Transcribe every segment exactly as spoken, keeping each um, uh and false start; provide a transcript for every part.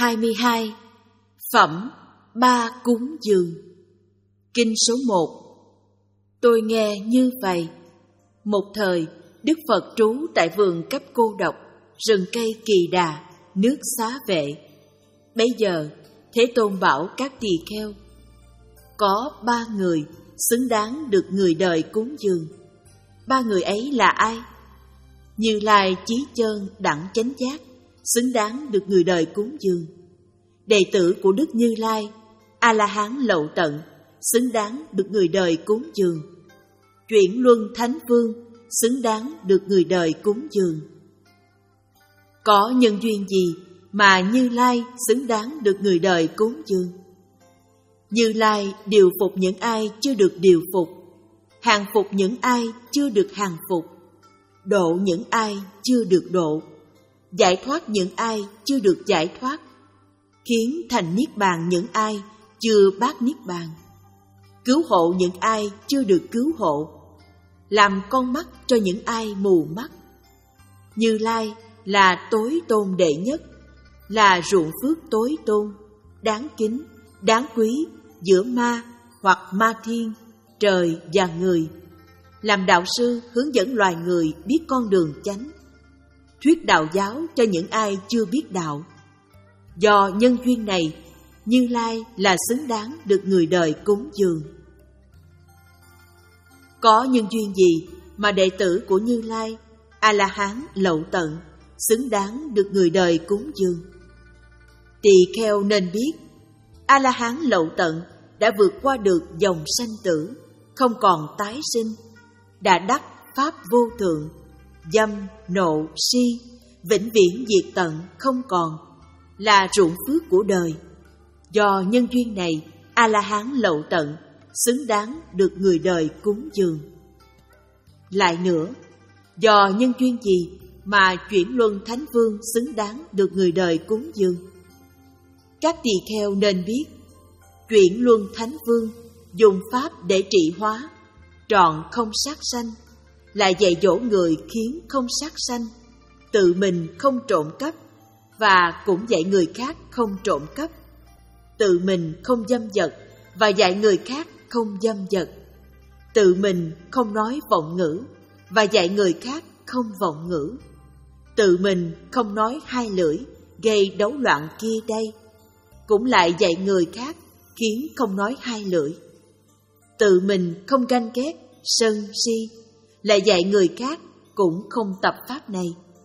hai mươi hai. Phẩm Ba Cúng Dường. Kinh số một. Tôi nghe như vậy. Một thời, Đức Phật trú tại vườn Cấp Cô Độc, rừng cây Kỳ Đà, nước Xá Vệ. Bấy giờ, Thế Tôn bảo các tỳ kheo: có ba người xứng đáng được người đời cúng dường. Ba người ấy là ai? Như Lai Chí Chơn Đẳng Chánh Giác xứng đáng được người đời cúng dường. Đệ tử của Đức Như Lai, A La Hán Lậu Tận xứng đáng được người đời cúng dường. Chuyển Luân Thánh Vương xứng đáng được người đời cúng dường. Có nhân duyên gì mà Như Lai xứng đáng được người đời cúng dường? Như Lai điều phục những ai chưa được điều phục, hàng phục những ai chưa được hàng phục, độ những ai chưa được độ, giải thoát những ai chưa được giải thoát, khiến thành niết bàn những ai chưa bát niết bàn, cứu hộ những ai chưa được cứu hộ, làm con mắt cho những ai mù mắt. Như Lai là tối tôn đệ nhất, là ruộng phước tối tôn, đáng kính, đáng quý giữa ma hoặc ma thiên, trời và người, làm đạo sư hướng dẫn loài người biết con đường chánh, thuyết đạo giáo cho những ai chưa biết đạo. Do nhân duyên này, Như Lai là xứng đáng được người đời cúng dường. Có nhân duyên gì mà đệ tử của Như Lai, A La Hán Lậu Tận xứng đáng được người đời cúng dường? Tỳ kheo nên biết, A La Hán Lậu Tận đã vượt qua được dòng sanh tử, không còn tái sinh, đã đắc pháp vô thượng, dâm, nộ, si, vĩnh viễn diệt tận không còn, là ruộng phước của đời. Do nhân duyên này, A La Hán Lậu Tận xứng đáng được người đời cúng dường. Lại nữa, do nhân duyên gì mà Chuyển Luân Thánh Vương xứng đáng được người đời cúng dường? Các tỳ kheo nên biết, Chuyển Luân Thánh Vương dùng pháp để trị hóa, trọn không sát sanh, lại dạy dỗ người khiến không sát sanh, tự mình không trộm cắp và cũng dạy người khác không trộm cắp, tự mình không dâm dật và dạy người khác không dâm dật, tự mình không nói vọng ngữ và dạy người khác không vọng ngữ, tự mình không nói hai lưỡi gây đấu loạn kia đây, cũng lại dạy người khác khiến không nói hai lưỡi, tự mình không ganh ghét, sân si, lại dạy người khác cũng không tập pháp này,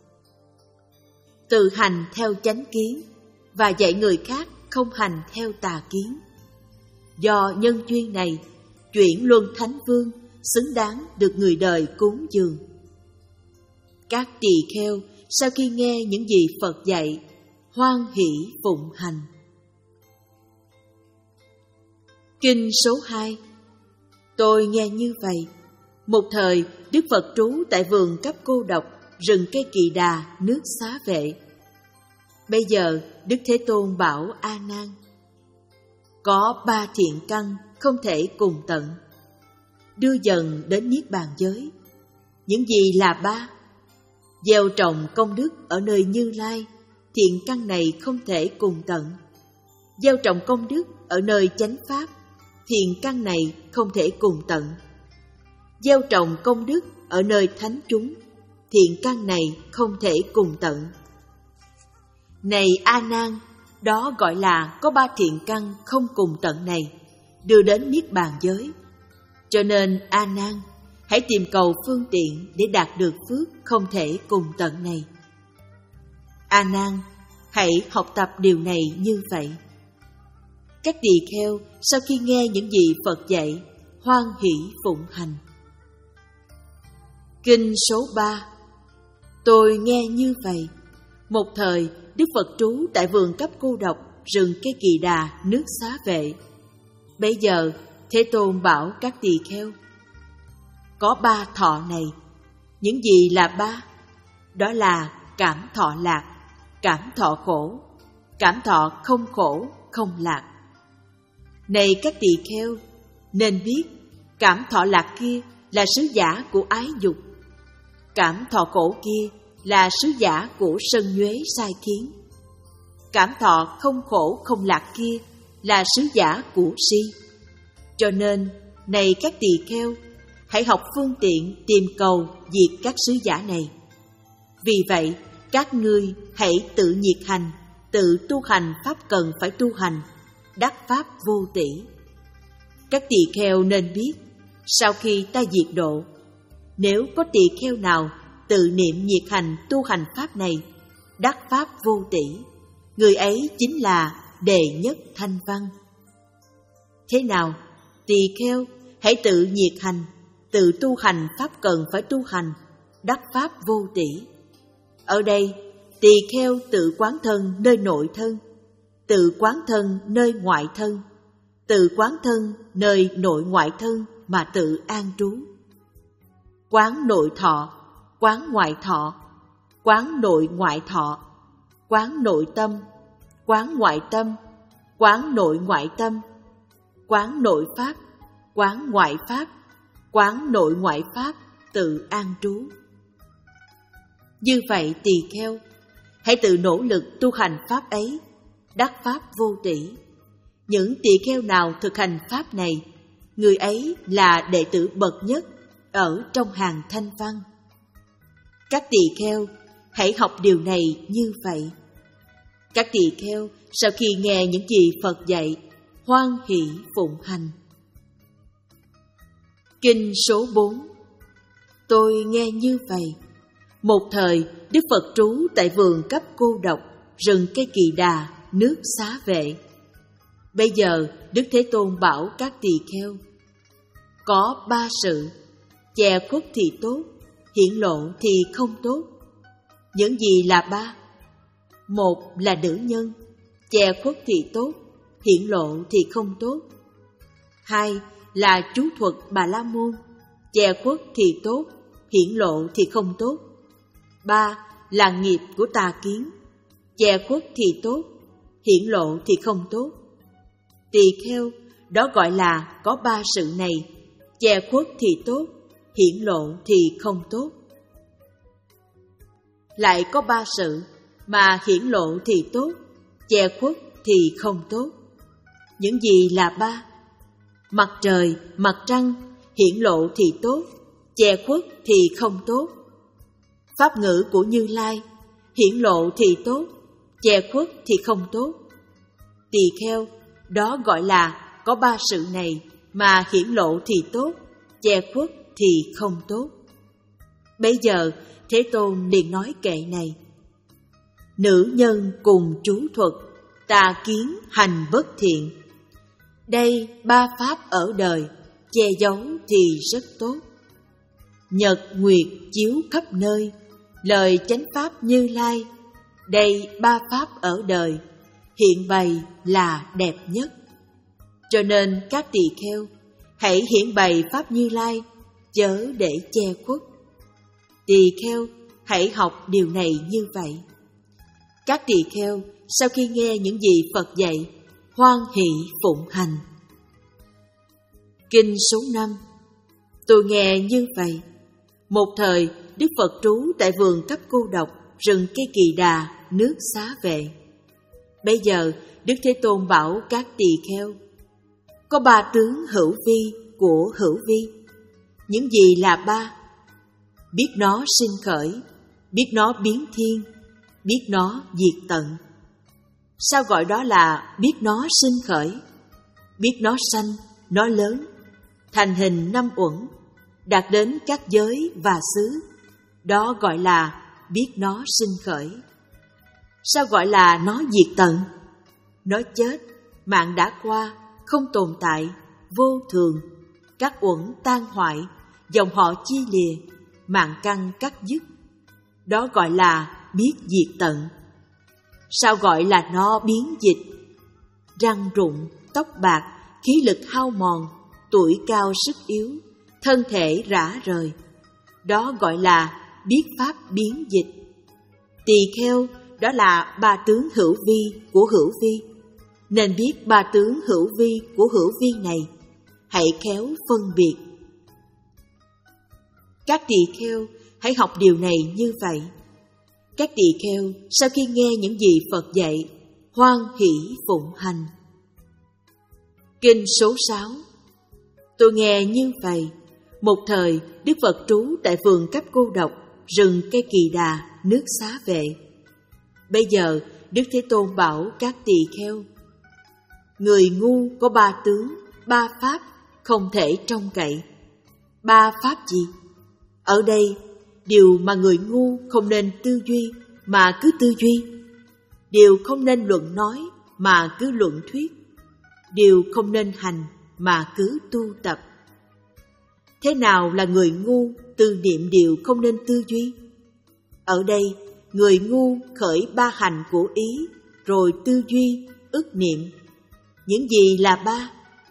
tự hành theo chánh kiến và dạy người khác không hành theo tà kiến. Do nhân duyên này, Chuyển Luân Thánh Vương xứng đáng được người đời cúng dường. Các tỳ kheo sau khi nghe những gì Phật dạy, hoan hỷ phụng hành. Kinh số hai. Tôi nghe như vậy. Một thời, Đức Phật trú tại vườn Cấp Cô Độc, rừng cây Kỳ Đà, nước Xá Vệ. Bây giờ, Đức Thế Tôn bảo A Nan: có ba thiện căn không thể cùng tận, đưa dần đến niết bàn giới. Những gì là ba? Gieo trồng công đức ở nơi Như Lai, thiện căn này không thể cùng tận. Gieo trồng công đức ở nơi chánh pháp, thiện căn này không thể cùng tận. Gieo trồng công đức ở nơi thánh chúng, thiện căn này không thể cùng tận. Này A Nan, đó gọi là có ba thiện căn không cùng tận này, đưa đến niết bàn giới. Cho nên A Nan, hãy tìm cầu phương tiện để đạt được phước không thể cùng tận này. A Nan, hãy học tập điều này như vậy. Các tỳ kheo sau khi nghe những gì Phật dạy, hoan hỷ phụng hành. Kinh số ba. Tôi nghe như vậy. Một thời, Đức Phật trú tại vườn Cấp Cô Độc, rừng cây Kỳ Đà, nước Xá Vệ. Bây giờ, Thế Tôn bảo các tỳ kheo: có ba thọ này. Những gì là ba? Đó là cảm thọ lạc, cảm thọ khổ, cảm thọ không khổ, không lạc. Này các tỳ kheo, nên biết cảm thọ lạc kia là sứ giả của ái dục, cảm thọ khổ kia là sứ giả của sân nhuế sai khiến. cảm thọ không khổ không lạc kia là sứ giả của si. Cho nên, này các tỳ kheo, hãy học phương tiện tìm cầu diệt các sứ giả này. Vì vậy, các ngươi hãy tự nhiệt hành, tự tu hành pháp cần phải tu hành, đắc pháp vô tỷ. Các tỳ kheo nên biết, sau khi ta diệt độ, nếu có tỳ kheo nào tự niệm nhiệt hành tu hành pháp này, đắc pháp vô tỷ, người ấy chính là đệ nhất thanh văn. Thế nào? Tỳ kheo hãy tự nhiệt hành, tự tu hành pháp cần phải tu hành, đắc pháp vô tỷ. Ở đây, tỳ kheo tự quán thân nơi nội thân, tự quán thân nơi ngoại thân, tự quán thân nơi nội ngoại thân mà tự an trú. Quán nội thọ, quán ngoại thọ, quán nội ngoại thọ, quán nội tâm, quán ngoại tâm, quán nội ngoại tâm, quán nội pháp, quán ngoại pháp, quán nội ngoại pháp, tự an trú. Như vậy tỳ kheo, hãy tự nỗ lực tu hành pháp ấy, đắc pháp vô tỷ. Những tỳ kheo nào thực hành pháp này, người ấy là đệ tử bậc nhất ở trong hàng thanh văn. Các tỳ kheo hãy học điều này như vậy. Các tỳ kheo sau khi nghe những gì Phật dạy, hoan hỷ phụng hành. Kinh số bốn. Tôi nghe như vậy. Một thời, Đức Phật trú tại vườn cấp cô độc, rừng cây Kỳ Đà, nước Xá Vệ. Bây giờ, Đức Thế Tôn bảo các tỳ kheo, có ba sự, che khuất thì tốt, hiển lộ thì không tốt. Những gì là ba? Một là nữ nhân, che khuất thì tốt, hiển lộ thì không tốt. Hai là chú thuật Bà La Môn, che khuất thì tốt, hiển lộ thì không tốt. Ba là nghiệp của tà kiến, che khuất thì tốt, hiển lộ thì không tốt. Tỳ kheo, đó gọi là có ba sự này, che khuất thì tốt, hiển lộ thì không tốt. Lại có ba sự mà hiển lộ thì tốt, che khuất thì không tốt. Những gì là ba? Mặt trời, mặt trăng, hiển lộ thì tốt, che khuất thì không tốt. Pháp ngữ của Như Lai, hiển lộ thì tốt, che khuất thì không tốt. Tỳ kheo, đó gọi là có ba sự này mà hiển lộ thì tốt, che khuất thì không tốt. Bây giờ Thế Tôn liền nói kệ này: nữ nhân cùng chú thuật, tà kiến hành bất thiện. Đây ba pháp ở đời, che giấu thì rất tốt. Nhật nguyệt chiếu khắp nơi, lời chánh pháp Như Lai. Đây ba pháp ở đời, hiện bày là đẹp nhất. Cho nên các tỳ kheo, hãy hiển bày pháp Như Lai, chớ để che khuất. Tỳ kheo, hãy học điều này như vậy. Các tỳ kheo, sau khi nghe những gì Phật dạy, hoan hỷ phụng hành. Kinh số năm. Tôi nghe như vậy. Một thời, Đức Phật trú tại vườn cấp cô độc, rừng cây Kỳ Đà, nước Xá Vệ. Bây giờ, Đức Thế Tôn bảo các tỳ kheo, có ba tướng hữu vi của hữu vi. Những gì là ba? Biết nó sinh khởi, biết nó biến thiên, biết nó diệt tận. Sao gọi đó là biết nó sinh khởi? Biết nó sanh, nó lớn, thành hình năm uẩn, đạt đến các giới và xứ. Đó gọi là biết nó sinh khởi. Sao gọi là nó diệt tận? Nó chết, mạng đã qua, không tồn tại, vô thường, các uẩn tan hoại, dòng họ chia lìa, mạng căn cắt dứt. Đó gọi là biết diệt tận. Sao gọi là nó biến dịch? Răng rụng, tóc bạc, khí lực hao mòn, tuổi cao sức yếu, thân thể rã rời. Đó gọi là biết pháp biến dịch. Tỳ kheo, đó là ba tướng hữu vi của hữu vi. Nên biết ba tướng hữu vi của hữu vi này, hãy khéo phân biệt. Các tỳ kheo, hãy học điều này như vậy. Các tỳ kheo, sau khi nghe những gì Phật dạy, hoan hỷ phụng hành. Kinh số sáu. Tôi nghe như vậy, một thời Đức Phật trú tại vườn Cấp Cô Độc, rừng Cây Kỳ Đà, nước Xá Vệ. Bây giờ Đức Thế Tôn bảo các tỳ kheo: người ngu có ba tướng, ba pháp không thể trông cậy. Ba pháp gì? Ở đây, điều mà người ngu không nên tư duy mà cứ tư duy, điều không nên luận nói mà cứ luận thuyết, điều không nên hành mà cứ tu tập. Thế nào là người ngu tư niệm điều không nên tư duy? Ở đây, người ngu khởi ba hành của ý, rồi tư duy, ức niệm. Những gì là ba?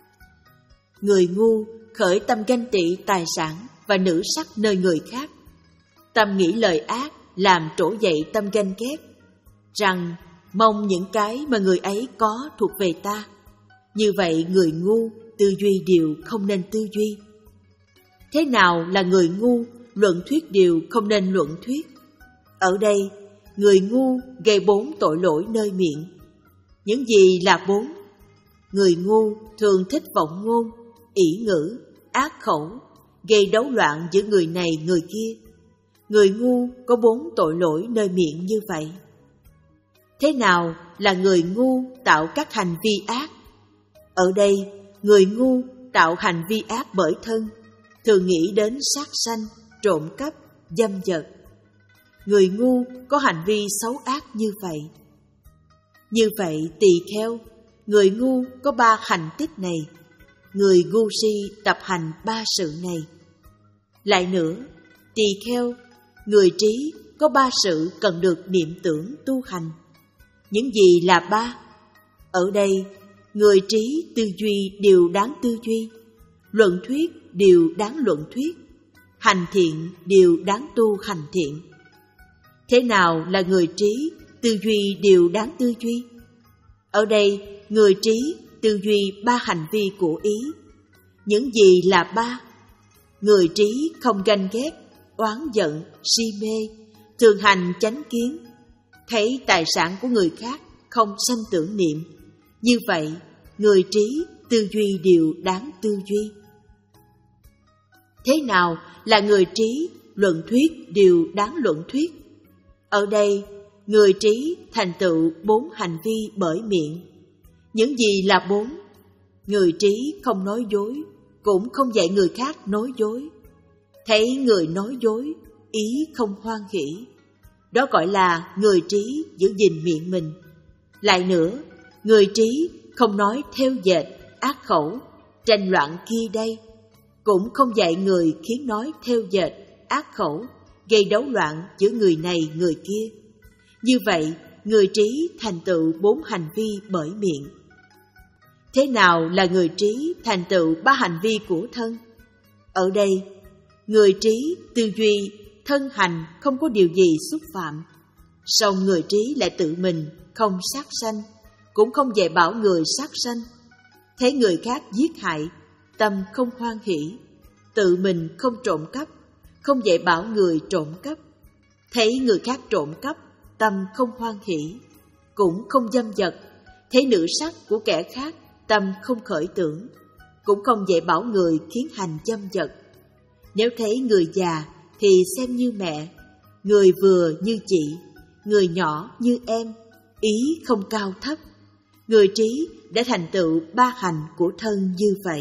Người ngu khởi tâm ganh tị tài sản và nữ sắc nơi người khác, tâm nghĩ lời ác làm trỗi dậy tâm ganh ghét, rằng mong những cái mà người ấy có thuộc về ta. Như vậy người ngu tư duy điều không nên tư duy. Thế nào là người ngu luận thuyết điều không nên luận thuyết? Ở đây, người ngu gây bốn tội lỗi nơi miệng. Những gì là bốn? Người ngu thường thích vọng ngôn, ỷ ngữ, ác khẩu, gây đấu loạn giữa người này người kia. Người ngu có bốn tội lỗi nơi miệng như vậy. Thế nào là người ngu tạo các hành vi ác? Ở đây, người ngu tạo hành vi ác bởi thân, thường nghĩ đến sát sanh, trộm cắp, dâm dật. Người ngu có hành vi xấu ác như vậy. Như vậy tỳ kheo, người ngu có ba hành tích này, người ngu si tập hành ba sự này. Lại nữa, tỳ kheo, người trí có ba sự cần được niệm tưởng tu hành. Những gì là ba? Ở đây, người trí tư duy điều đáng tư duy, luận thuyết điều đáng luận thuyết, hành thiện điều đáng tu hành thiện. Thế nào là người trí tư duy điều đáng tư duy? Ở đây, người trí tư duy ba hành vi của ý. Những gì là ba? Người trí không ganh ghét, oán giận, si mê, thường hành chánh kiến, thấy tài sản của người khác không sanh tưởng niệm. Như vậy, người trí tư duy điều đáng tư duy. Thế nào là người trí luận thuyết điều đáng luận thuyết? Ở đây, người trí thành tựu bốn hành vi bởi miệng. Những gì là bốn? Người trí không nói dối, cũng không dạy người khác nói dối. Thấy người nói dối, ý không hoan hỷ. Đó gọi là người trí giữ gìn miệng mình. Lại nữa, người trí không nói theo dệt, ác khẩu, tranh loạn kia đây. Cũng không dạy người khiến nói theo dệt, ác khẩu, gây đấu loạn giữa người này người kia. Như vậy, người trí thành tựu bốn hành vi bởi miệng. Thế nào là người trí thành tựu ba hành vi của thân? Ở đây, người trí tư duy thân hành không có điều gì xúc phạm, song người trí lại tự mình không sát sanh, cũng không dạy bảo người sát sanh. Thấy người khác giết hại, tâm không hoan hỷ, tự mình không trộm cắp, không dạy bảo người trộm cắp. Thấy người khác trộm cắp, tâm không hoan hỷ, cũng không dâm dật. Thấy nữ sắc của kẻ khác, tâm không khởi tưởng, cũng không dạy bảo người khiến hành dâm dật. Nếu thấy người già thì xem như mẹ, người vừa như chị, người nhỏ như em, ý không cao thấp. Người trí đã thành tựu ba hành của thân như vậy.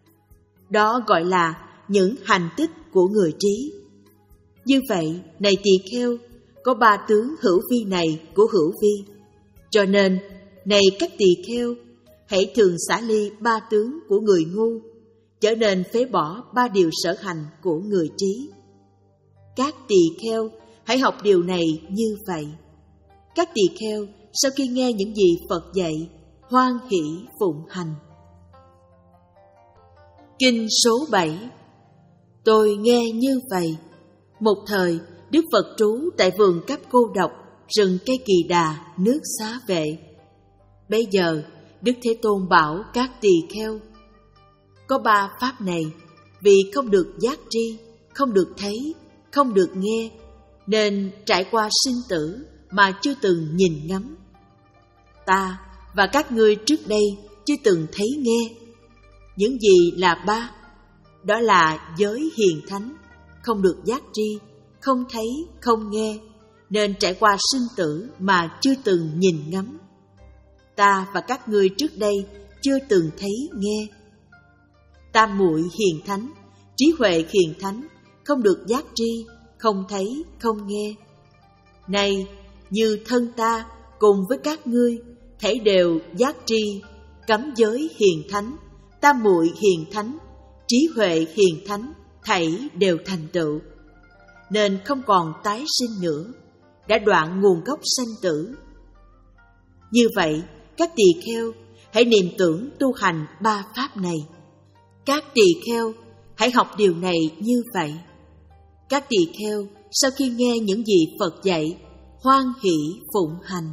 Đó gọi là những hành tích của người trí. Như vậy, này tỳ kheo, có ba tướng hữu vi này của hữu vi. Cho nên, này các tỳ kheo, hãy thường xả ly ba tướng của người ngu, trở nên phế bỏ ba điều sở hành của người trí. Các tỳ kheo, hãy học điều này như vậy. Các tỳ kheo, sau khi nghe những gì Phật dạy, hoan hỷ phụng hành. Kinh số bảy. Tôi nghe như vậy. Một thời, Đức Phật trú tại vườn Cấp Cô Độc, rừng Cây Kỳ Đà, nước Xá Vệ. Bây giờ, Đức Thế Tôn bảo các tỳ kheo: có ba pháp này, vì không được giác tri, không được thấy, không được nghe, nên trải qua sinh tử mà chưa từng nhìn ngắm. ta và các ngươi trước đây chưa từng thấy nghe. Những gì là ba? Đó là giới hiền thánh, không được giác tri, không thấy, không nghe, nên trải qua sinh tử mà chưa từng nhìn ngắm. Ta và các ngươi trước đây chưa từng thấy nghe. Tam muội hiền thánh, trí huệ hiền thánh, không được giác tri, không thấy, không nghe. Này, như thân ta cùng với các ngươi, thảy đều giác tri, cấm giới hiền thánh, tam muội hiền thánh, trí huệ hiền thánh, thảy đều thành tựu, nên không còn tái sinh nữa, đã đoạn nguồn gốc sanh tử. Như vậy, các tỳ kheo hãy niệm tưởng tu hành ba pháp này. Các tỳ kheo hãy học điều này như vậy. Các tỳ kheo sau khi nghe những gì Phật dạy, hoan hỷ phụng hành.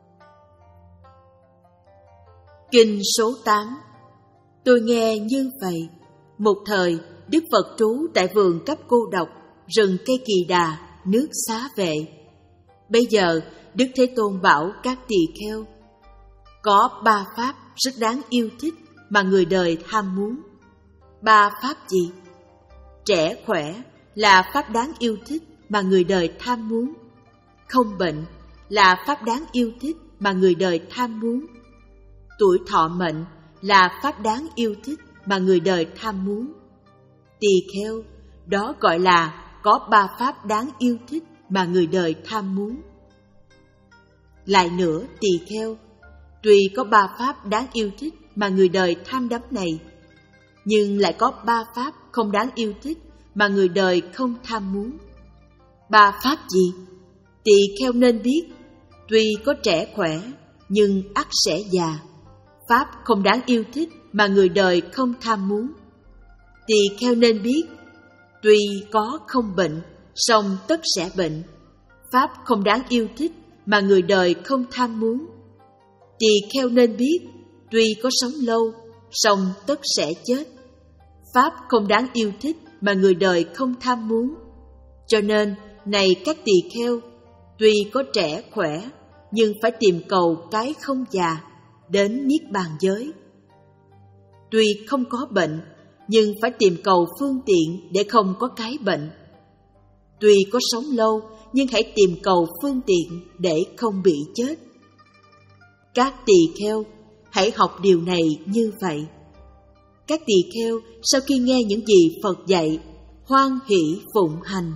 Kinh số tám. Tôi nghe như vậy. Một thời, Đức Phật trú tại vườn Cấp Cô Độc, rừng cây Kỳ Đà, nước Xá Vệ. Bây giờ, Đức Thế Tôn bảo các tỳ kheo, có ba pháp rất đáng yêu thích mà người đời ham muốn. Ba pháp gì? Trẻ khỏe là pháp đáng yêu thích mà người đời tham muốn. Không bệnh là pháp đáng yêu thích mà người đời tham muốn. Tuổi thọ mệnh là pháp đáng yêu thích mà người đời tham muốn. Tỳ kheo, đó gọi là có ba pháp đáng yêu thích mà người đời tham muốn. Lại nữa, tỳ kheo, tuy có ba pháp đáng yêu thích mà người đời tham đắm này, nhưng lại có ba pháp không đáng yêu thích mà người đời không tham muốn. Ba pháp gì? Tỳ kheo nên biết, tuy có trẻ khỏe, nhưng ắt sẽ già. Pháp không đáng yêu thích mà người đời không tham muốn. Tỳ kheo nên biết, tuy có không bệnh, song tất sẽ bệnh. Pháp không đáng yêu thích mà người đời không tham muốn. Tỳ kheo nên biết, tuy có sống lâu, song tất sẽ chết. Pháp không đáng yêu thích mà người đời không tham muốn. Cho nên, này các tỳ kheo, tuy có trẻ khỏe, nhưng phải tìm cầu cái không già, đến Niết Bàn giới. Tuy không có bệnh, nhưng phải tìm cầu phương tiện để không có cái bệnh. Tuy có sống lâu, nhưng hãy tìm cầu phương tiện để không bị chết. Các tỳ kheo, hãy học điều này như vậy. Các tỳ kheo sau khi nghe những gì Phật dạy, hoan hỷ phụng hành.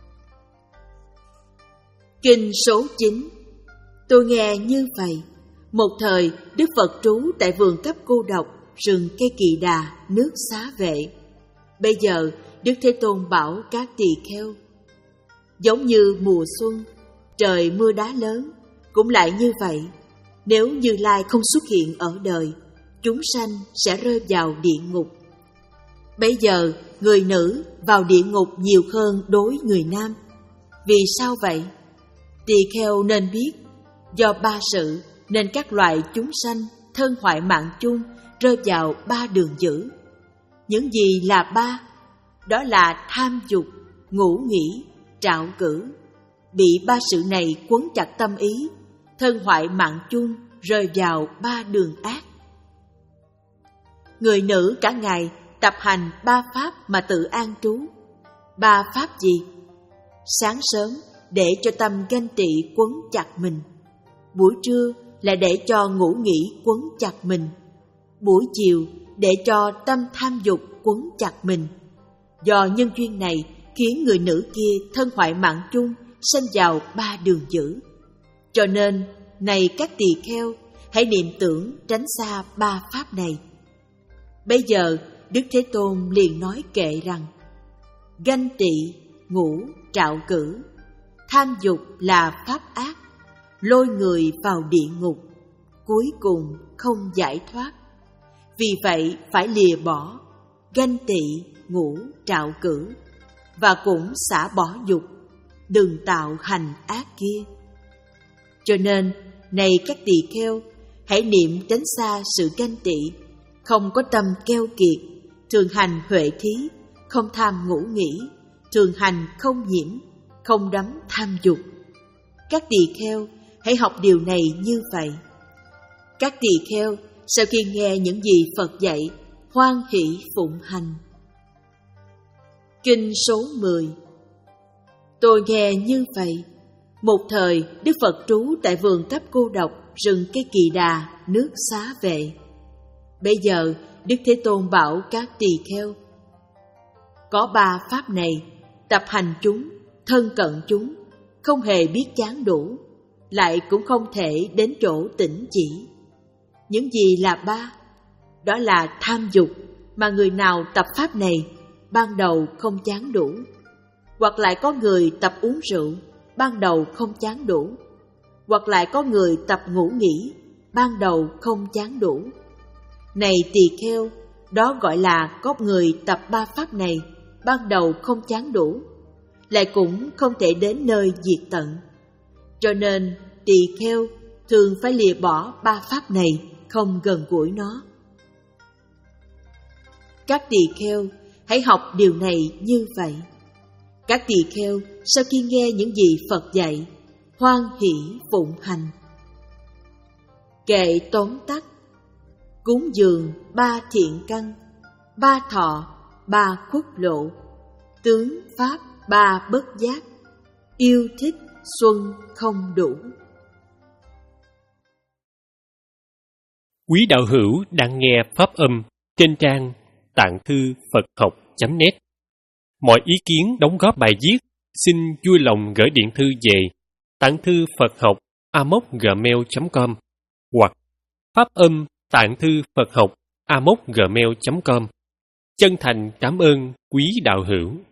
Kinh số chín. Tôi nghe như vậy. Một thời, Đức Phật trú tại vườn Cấp Cô Độc, rừng cây Kỳ Đà, nước Xá Vệ. Bây giờ, Đức Thế Tôn bảo các tỳ kheo, giống như mùa xuân, trời mưa đá lớn, cũng lại như vậy. Nếu Như Lai không xuất hiện ở đời, chúng sanh sẽ rơi vào địa ngục. Bây giờ, người nữ vào địa ngục nhiều hơn đối người nam. Vì sao vậy? Tỳ kheo nên biết, do ba sự nên các loại chúng sanh thân hoại mạng chung rơi vào ba đường dữ. Những gì là ba? Đó là tham dục, ngủ nghỉ, trạo cử. Bị ba sự này quấn chặt tâm ý, thân hoại mạng chung rơi vào ba đường ác. Người nữ cả ngày tập hành ba pháp mà tự an trú. Ba pháp gì? Sáng sớm để cho tâm ganh tị quấn chặt mình, buổi trưa là để cho ngủ nghỉ quấn chặt mình, buổi chiều để cho tâm tham dục quấn chặt mình. Do nhân duyên này khiến người nữ kia thân hoại mạng chung sanh vào ba đường dữ. Cho nên, này các tỳ kheo, hãy niệm tưởng tránh xa ba pháp này. Bây giờ, Đức Thế Tôn liền nói kệ rằng, ganh tị, ngủ, trạo cử, tham dục là pháp ác, lôi người vào địa ngục, cuối cùng không giải thoát. Vì vậy phải lìa bỏ ganh tị, ngủ, trạo cử, và cũng xả bỏ dục, đừng tạo hành ác kia. Cho nên, này các tỳ kheo, hãy niệm tránh xa sự ganh tị, không có tâm keo kiệt, thường hành huệ thí, không tham ngủ nghỉ, thường hành không nhiễm, không đắm tham dục. Các tỳ kheo, hãy học điều này như vậy. Các tỳ kheo sau khi nghe những gì Phật dạy, hoan hỷ phụng hành. Kinh số mười. Tôi nghe như vậy. Một thời, Đức Phật trú tại vườn Tháp Cô Độc, rừng cây Kỳ Đà, nước Xá Vệ. Bây giờ, Đức Thế Tôn bảo các tỳ kheo: có ba pháp này, tập hành chúng, thân cận chúng, không hề biết chán đủ, lại cũng không thể đến chỗ tỉnh chỉ. Những gì là ba? Đó là tham dục, mà người nào tập pháp này, ban đầu không chán đủ. Hoặc lại có người tập uống rượu, ban đầu không chán đủ. Hoặc lại có người tập ngủ nghỉ, ban đầu không chán đủ. Này tỳ kheo, đó gọi là có người tập ba pháp này, ban đầu không chán đủ, lại cũng không thể đến nơi diệt tận. Cho nên tỳ kheo thường phải lìa bỏ ba pháp này, không gần gũi nó. Các tỳ kheo hãy học điều này như vậy. Các tỳ kheo sau khi nghe những gì Phật dạy, hoan hỷ phụng hành. Kệ tóm tắt: cúng dường ba thiện căn, ba thọ, ba khuất lộ, tướng pháp ba bất giác, yêu thích xuân không đủ. Quý đạo hữu đang nghe pháp âm trên trang tạng thư Phật học chấm net. Mọi ý kiến đóng góp bài viết xin vui lòng gửi điện thư về tạng thư Phật học a m o gmail chấm com hoặc pháp âm tạng thư Phật học a m o gmail chấm com. Chân thành cảm ơn quý đạo hữu.